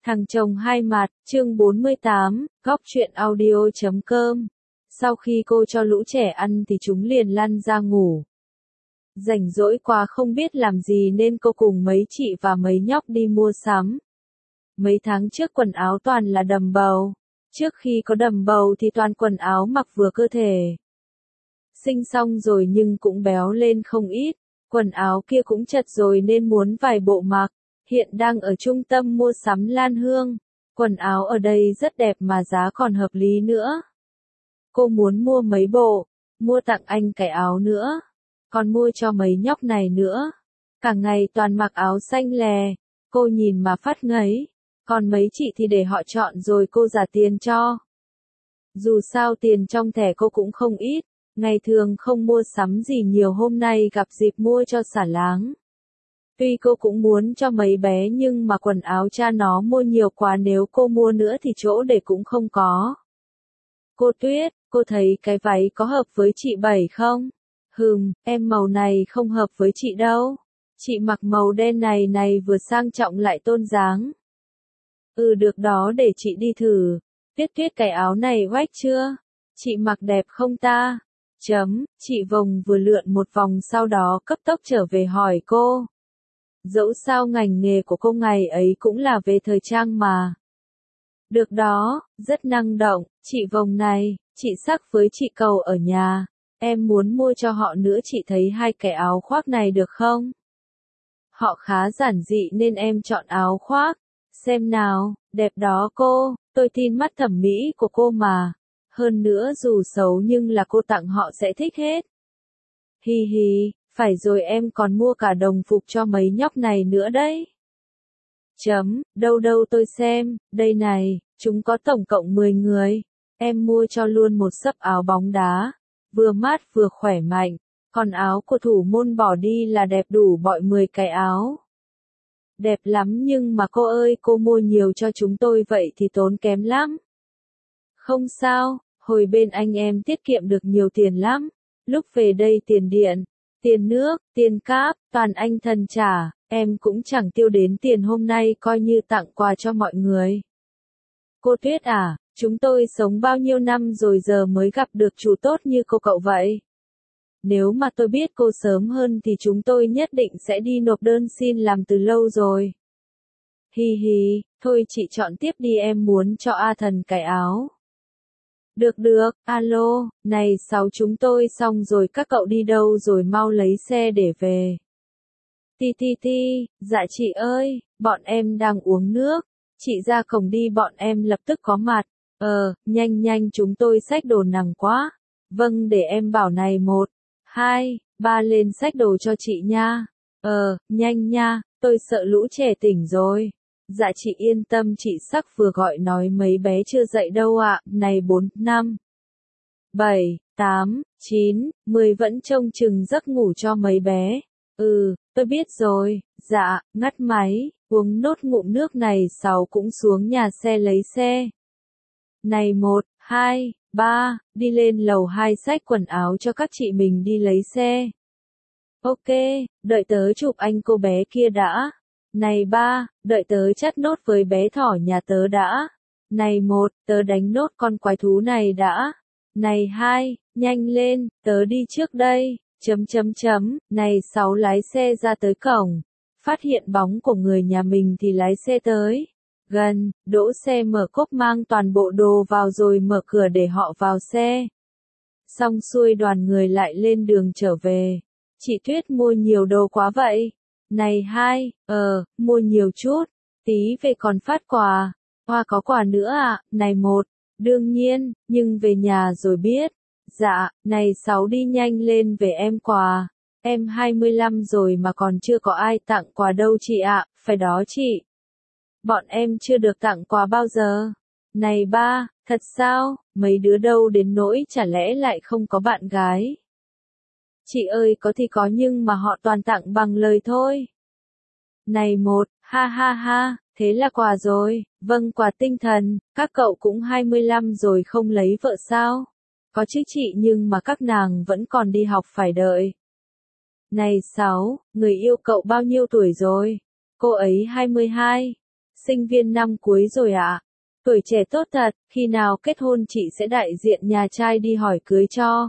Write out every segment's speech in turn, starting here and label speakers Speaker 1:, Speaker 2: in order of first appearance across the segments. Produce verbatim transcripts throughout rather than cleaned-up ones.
Speaker 1: Thằng chồng hai mặt, chương bốn mươi tám, góc truyện audio chấm com. Sau khi cô cho lũ trẻ ăn thì chúng liền lăn ra ngủ. Rảnh rỗi quá không biết làm gì nên cô cùng mấy chị và mấy nhóc đi mua sắm. Mấy tháng trước quần áo toàn là đầm bầu. Trước khi có đầm bầu thì toàn quần áo mặc vừa cơ thể. Sinh xong rồi nhưng cũng béo lên không ít. Quần áo kia cũng chật rồi nên muốn vài bộ mặc. Hiện đang ở trung tâm mua sắm Lan Hương. Quần áo ở đây rất đẹp mà giá còn hợp lý nữa. Cô muốn mua mấy bộ, mua tặng anh cái áo nữa. Còn mua cho mấy nhóc này nữa. Cả ngày toàn mặc áo xanh lè. Cô nhìn mà phát ngấy. Còn mấy chị thì để họ chọn rồi cô trả tiền cho. Dù sao tiền trong thẻ cô cũng không ít. Ngày thường không mua sắm gì nhiều, hôm nay gặp dịp mua cho xả láng. Tuy cô cũng muốn cho mấy bé nhưng mà quần áo cha nó mua nhiều quá, nếu cô mua nữa thì chỗ để cũng không có. Cô Tuyết, cô thấy cái váy có hợp với chị Bảy không? Hừm, em màu này không hợp với chị đâu. Chị mặc màu đen này này vừa sang trọng lại tôn dáng. Ừ được đó, để chị đi thử. Tuyết Tuyết, cái áo này oách chưa? Chị mặc đẹp không ta? Chấm, chị Vồng vừa lượn một vòng sau đó cấp tốc trở về hỏi cô. Dẫu sao ngành nghề của cô ngày ấy cũng là về thời trang mà. Được đó, rất năng động, chị Vồng này, chị Sắc với chị Cầu ở nhà, em muốn mua cho họ nữa, chị thấy hai cái áo khoác này được không? Họ khá giản dị nên em chọn áo khoác, xem nào, đẹp đó cô, tôi tin mắt thẩm mỹ của cô mà, hơn nữa dù xấu nhưng là cô tặng họ sẽ thích hết. Hi hi. Phải rồi, em còn mua cả đồng phục cho mấy nhóc này nữa đấy. Chấm, đâu đâu tôi xem, đây này, chúng có tổng cộng mười người. Em mua cho luôn một xấp áo bóng đá, vừa mát vừa khỏe mạnh, còn áo của thủ môn bỏ đi là đẹp đủ bọi mười cái áo. Đẹp lắm nhưng mà cô ơi, cô mua nhiều cho chúng tôi vậy thì tốn kém lắm. Không sao, hồi bên anh em tiết kiệm được nhiều tiền lắm, lúc về đây tiền điện, tiền nước, tiền cáp, toàn anh thần trả, em cũng chẳng tiêu đến tiền, hôm nay coi như tặng quà cho mọi người. Cô Tuyết à, chúng tôi sống bao nhiêu năm rồi giờ mới gặp được chủ tốt như cô cậu vậy. Nếu mà tôi biết cô sớm hơn thì chúng tôi nhất định sẽ đi nộp đơn xin làm từ lâu rồi. Hi hi, thôi chị chọn tiếp đi, em muốn cho A Thần cái áo. Được được, alo, này sáu chúng tôi xong rồi, các cậu đi đâu rồi, mau lấy xe để về. Ti ti ti, dạ chị ơi, bọn em đang uống nước, chị ra cổng đi bọn em lập tức có mặt. Ờ, nhanh nhanh chúng tôi xách đồ nặng quá. Vâng, để em bảo này, một, hai, ba lên xách đồ cho chị nha. Ờ, nhanh nha, tôi sợ lũ trẻ tỉnh rồi. Dạ chị yên tâm, chị Sắc vừa gọi nói mấy bé chưa dậy đâu ạ, này bốn, năm, bảy, tám, chín, mười vẫn trông chừng giấc ngủ cho mấy bé. Ừ, tôi biết rồi, dạ, ngắt máy, uống nốt ngụm nước này, sáu cũng xuống nhà xe lấy xe. Này một, hai, ba, đi lên lầu hai xách quần áo cho các chị mình đi lấy xe. Ok, đợi tớ chụp anh cô bé kia đã. Này ba, đợi tớ chắt nốt với bé thỏ nhà tớ đã. Này một, tớ đánh nốt con quái thú này đã. Này hai, nhanh lên, tớ đi trước đây. Chấm chấm chấm, này sáu lái xe ra tới cổng. Phát hiện bóng của người nhà mình thì lái xe tới. Gần, đỗ xe, mở cốp, mang toàn bộ đồ vào rồi mở cửa để họ vào xe. Xong xuôi đoàn người lại lên đường trở về. Chị Tuyết mua nhiều đồ quá vậy. Này hai, ờ, mua nhiều chút, tí về còn phát quà. Hoa có quà nữa à, này một, đương nhiên, nhưng về nhà rồi biết. Dạ, này sáu đi nhanh lên về em quà. Em hai mươi lăm rồi mà còn chưa có ai tặng quà đâu chị ạ, phải đó chị. Bọn em chưa được tặng quà bao giờ. Này ba, thật sao, mấy đứa đâu đến nỗi chả lẽ lại không có bạn gái. Chị ơi có thì có nhưng mà họ toàn tặng bằng lời thôi. Này một, ha ha ha, thế là quà rồi, vâng quà tinh thần, các cậu cũng hai mươi lăm rồi không lấy vợ sao? Có chứ chị, nhưng mà các nàng vẫn còn đi học phải đợi. Này sáu, người yêu cậu bao nhiêu tuổi rồi? Cô ấy hai mươi hai. Sinh viên năm cuối rồi ạ. À? Tuổi trẻ tốt thật, khi nào kết hôn chị sẽ đại diện nhà trai đi hỏi cưới cho.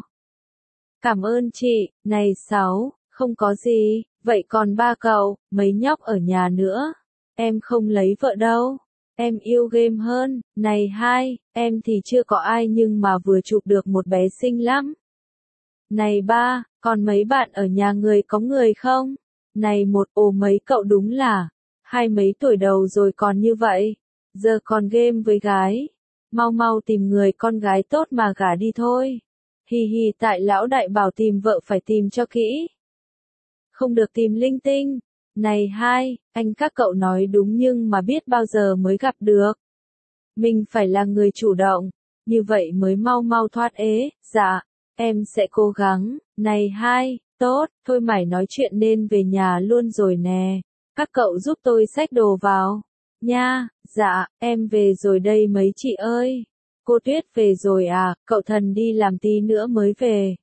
Speaker 1: Cảm ơn chị, này sáu, không có gì, vậy còn ba cậu, mấy nhóc ở nhà nữa. Em không lấy vợ đâu. Em yêu game hơn, này hai, em thì chưa có ai nhưng mà vừa chụp được một bé xinh lắm. Này ba, còn mấy bạn ở nhà người có người không? Này một, ồ mấy cậu đúng là, hai mấy tuổi đầu rồi còn như vậy, giờ còn game với gái. Mau mau tìm người con gái tốt mà gả đi thôi. Hi hi tại lão đại bảo tìm vợ phải tìm cho kỹ. Không được tìm linh tinh. Này hai, anh các cậu nói đúng nhưng mà biết bao giờ mới gặp được. Mình phải là người chủ động, như vậy mới mau mau thoát ế, dạ, em sẽ cố gắng. Này hai, tốt, thôi mày nói chuyện nên về nhà luôn rồi nè. Các cậu giúp tôi xách đồ vào. Nha, dạ, em về rồi đây mấy chị ơi. Cô Tuyết về rồi à, cậu Thần đi làm tí nữa mới về.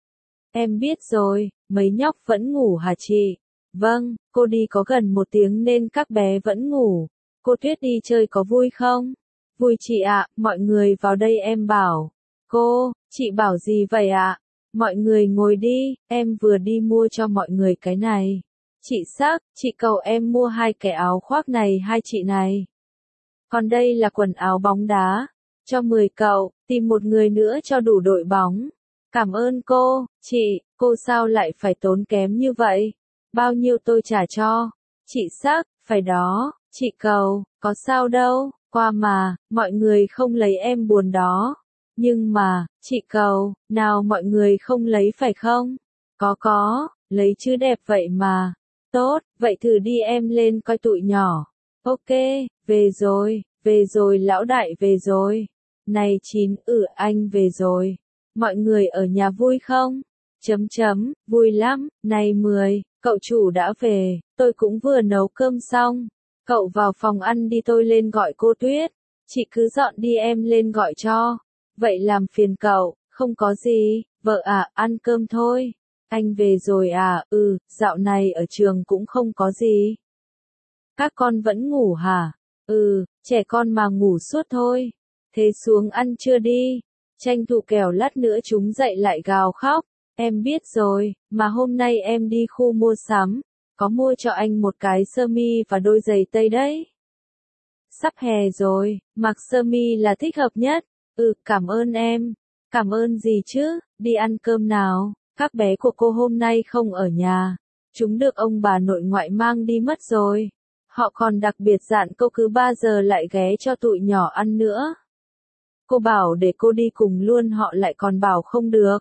Speaker 1: Em biết rồi, mấy nhóc vẫn ngủ hả chị? Vâng, cô đi có gần một tiếng nên các bé vẫn ngủ. Cô Tuyết đi chơi có vui không? Vui chị ạ, mọi người vào đây em bảo. Cô, chị bảo gì vậy ạ? Mọi người ngồi đi, em vừa đi mua cho mọi người cái này. Chị Sắc, chị cầu em mua hai cái áo khoác này hai chị này. Còn đây là quần áo bóng đá. Cho mười cậu, tìm một người nữa cho đủ đội bóng. Cảm ơn cô, chị, cô sao lại phải tốn kém như vậy? Bao nhiêu tôi trả cho? Chị Sắc, phải đó, chị cầu, có sao đâu, qua mà, mọi người không lấy em buồn đó. Nhưng mà, chị cầu, nào mọi người không lấy phải không? Có có, lấy chứ đẹp vậy mà. Tốt, vậy thử đi em lên coi tụi nhỏ. Ok, về rồi, về rồi lão đại về rồi. Này chín, ừ anh về rồi. Mọi người ở nhà vui không? Chấm chấm, vui lắm. Này mười, cậu chủ đã về, tôi cũng vừa nấu cơm xong. Cậu vào phòng ăn đi tôi lên gọi cô Tuyết. Chị cứ dọn đi em lên gọi cho. Vậy làm phiền cậu, không có gì, vợ à, ăn cơm thôi. Anh về rồi à, ừ, dạo này ở trường cũng không có gì. Các con vẫn ngủ hả? Ừ, trẻ con mà ngủ suốt thôi. Thế xuống ăn trưa đi. Tranh thủ kẻo lát nữa chúng dậy lại gào khóc. Em biết rồi, mà hôm nay em đi khu mua sắm. Có mua cho anh một cái sơ mi và đôi giày tây đấy. Sắp hè rồi, mặc sơ mi là thích hợp nhất. Ừ, cảm ơn em. Cảm ơn gì chứ, đi ăn cơm nào. Các bé của cô hôm nay không ở nhà. Chúng được ông bà nội ngoại mang đi mất rồi. Họ còn đặc biệt dặn cô cứ ba giờ lại ghé cho tụi nhỏ ăn nữa. Cô bảo để cô đi cùng luôn họ lại còn bảo không được.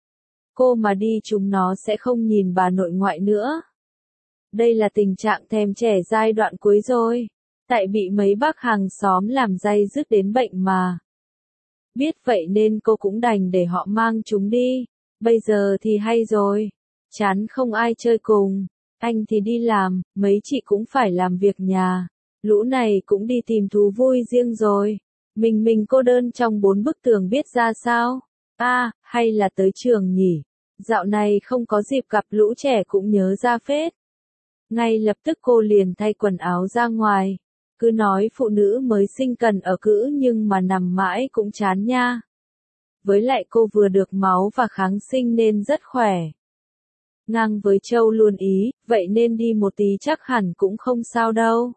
Speaker 1: Cô mà đi chúng nó sẽ không nhìn bà nội ngoại nữa. Đây là tình trạng thèm trẻ giai đoạn cuối rồi. Tại bị mấy bác hàng xóm làm day dứt đến bệnh mà. Biết vậy nên cô cũng đành để họ mang chúng đi. Bây giờ thì hay rồi. Chán không ai chơi cùng. Anh thì đi làm, mấy chị cũng phải làm việc nhà. Lũ này cũng đi tìm thú vui riêng rồi. Mình mình cô đơn trong bốn bức tường biết ra sao? À, hay là tới trường nhỉ? Dạo này không có dịp gặp lũ trẻ cũng nhớ ra phết. Ngay lập tức cô liền thay quần áo ra ngoài. Cứ nói phụ nữ mới sinh cần ở cữ nhưng mà nằm mãi cũng chán nha. Với lại cô vừa được máu và kháng sinh nên rất khỏe. Ngang với Châu luôn ý, vậy nên đi một tí chắc hẳn cũng không sao đâu.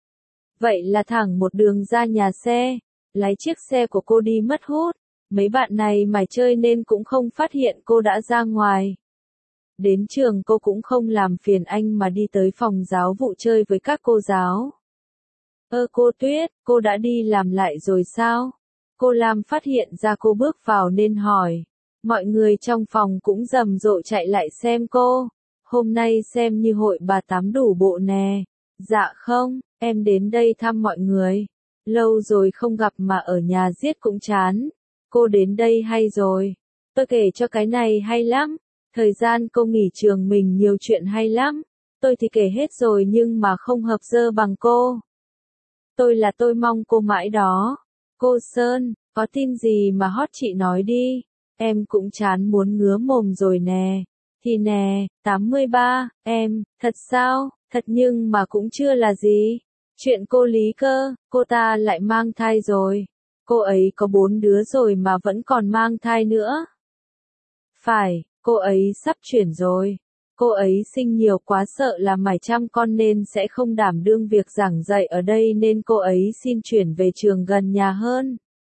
Speaker 1: Vậy là thẳng một đường ra nhà xe, lái chiếc xe của cô đi mất hút. Mấy bạn này mải chơi nên cũng không phát hiện cô đã ra ngoài. Đến trường cô cũng không làm phiền anh mà đi tới phòng giáo vụ chơi với các cô giáo. Ơ cô Tuyết, cô đã đi làm lại rồi sao? Cô Lam phát hiện ra cô bước vào nên hỏi. Mọi người trong phòng cũng rầm rộ chạy lại xem cô. Hôm nay xem như hội bà tám đủ bộ nè. Dạ không, em đến đây thăm mọi người. Lâu rồi không gặp mà ở nhà giết cũng chán. Cô đến đây hay rồi. Tôi kể cho cái này hay lắm. Thời gian cô nghỉ trường mình nhiều chuyện hay lắm. Tôi thì kể hết rồi nhưng mà không hợp dơ bằng cô. Tôi là tôi mong cô mãi đó. Cô Sơn, có tin gì mà hot chị nói đi. Em cũng chán muốn ngứa mồm rồi nè. Thì nè, tám mươi ba, em, thật sao, thật nhưng mà cũng chưa là gì. Chuyện cô Lý cơ, cô ta lại mang thai rồi. Cô ấy có bốn đứa rồi mà vẫn còn mang thai nữa. Phải, cô ấy sắp chuyển rồi. Cô ấy sinh nhiều quá sợ là mải chăm con nên sẽ không đảm đương việc giảng dạy ở đây nên cô ấy xin chuyển về trường gần nhà hơn.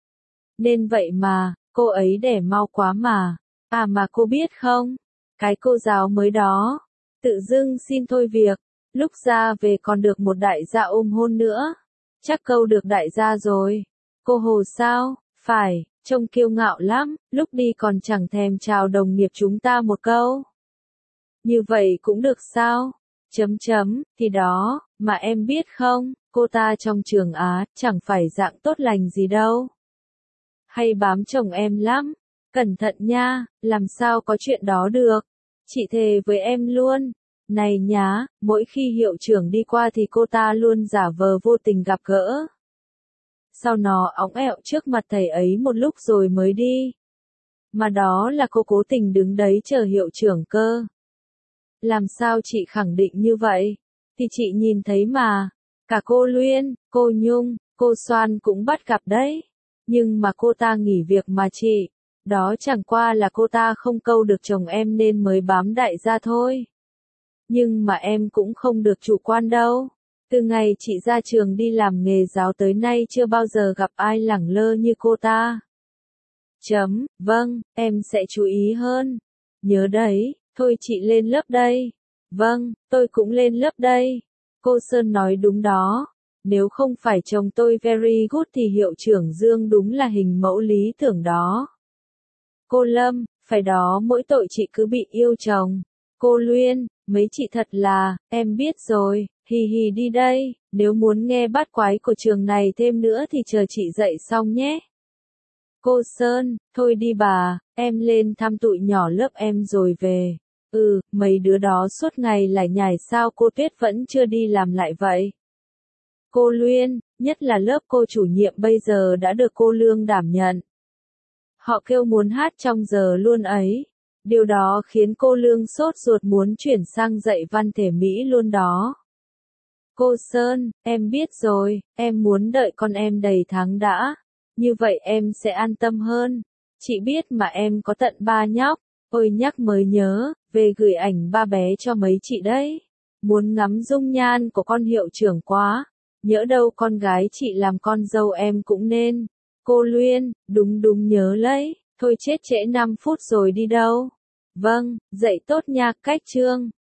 Speaker 1: Nên vậy mà, cô ấy đẻ mau quá mà. À mà cô biết không? Cái cô giáo mới đó, tự dưng xin thôi việc, lúc ra về còn được một đại gia ôm hôn nữa. Chắc câu được đại gia rồi. Cô Hồ sao? Phải, trông kiêu ngạo lắm, lúc đi còn chẳng thèm chào đồng nghiệp chúng ta một câu. Như vậy cũng được sao? Chấm chấm, thì đó, mà em biết không, cô ta trong trường Á, chẳng phải dạng tốt lành gì đâu. Hay bám chồng em lắm. Cẩn thận nha, làm sao có chuyện đó được. Chị thề với em luôn. Này nhá, mỗi khi hiệu trưởng đi qua thì cô ta luôn giả vờ vô tình gặp gỡ. Sau nó óng ẹo trước mặt thầy ấy một lúc rồi mới đi. Mà đó là cô cố tình đứng đấy chờ hiệu trưởng cơ. Làm sao chị khẳng định như vậy? Thì chị nhìn thấy mà. Cả cô Luyên, cô Nhung, cô Soan cũng bắt gặp đấy. Nhưng mà cô ta nghỉ việc mà chị. Đó chẳng qua là cô ta không câu được chồng em nên mới bám đại gia thôi. Nhưng mà em cũng không được chủ quan đâu. Từ ngày chị ra trường đi làm nghề giáo tới nay chưa bao giờ gặp ai lẳng lơ như cô ta. Chấm, vâng, em sẽ chú ý hơn. Nhớ đấy, thôi chị lên lớp đây. Vâng, tôi cũng lên lớp đây. Cô Sơn nói đúng đó. Nếu không phải chồng tôi very good thì hiệu trưởng Dương đúng là hình mẫu lý tưởng đó. Cô Lâm, phải đó mỗi tội chị cứ bị yêu chồng. Cô Luyên, mấy chị thật là, em biết rồi, hì hì đi đây, nếu muốn nghe bát quái của trường này thêm nữa thì chờ chị dậy xong nhé. Cô Sơn, thôi đi bà, em lên thăm tụi nhỏ lớp em rồi về. Ừ, mấy đứa đó suốt ngày lải nhải sao cô Tuyết vẫn chưa đi làm lại vậy? Cô Luyên, nhất là lớp cô chủ nhiệm bây giờ đã được cô Lương đảm nhận. Họ kêu muốn hát trong giờ luôn ấy. Điều đó khiến cô Lương sốt ruột muốn chuyển sang dạy văn thể Mỹ luôn đó. Cô Sơn, em biết rồi, em muốn đợi con em đầy tháng đã. Như vậy em sẽ an tâm hơn. Chị biết mà em có tận ba nhóc. Ôi nhắc mới nhớ, về gửi ảnh ba bé cho mấy chị đấy. Muốn ngắm dung nhan của con hiệu trưởng quá. Nhỡ đâu con gái chị làm con dâu em cũng nên. Cô Luyên, đúng đúng nhớ lấy. Thôi chết trễ năm phút rồi đi đâu. Vâng, dậy tốt nha, cách chương.